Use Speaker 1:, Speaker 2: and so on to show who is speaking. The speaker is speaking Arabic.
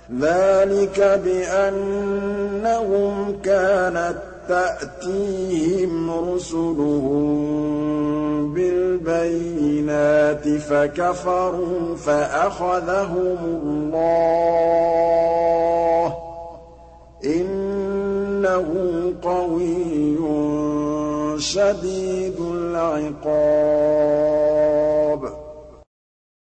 Speaker 1: ذَٰلِكَ بِأَنَّهُمْ كَانَت تَّأْتِيهِمْ رُسُلُهُم بِالْبَيِّنَاتِ فَكَفَرُوا فَأَخَذَهُمُ اللَّهُ ۚ إِنَّهُ قَوِيٌّ شَدِيدُ الْعِقَابِ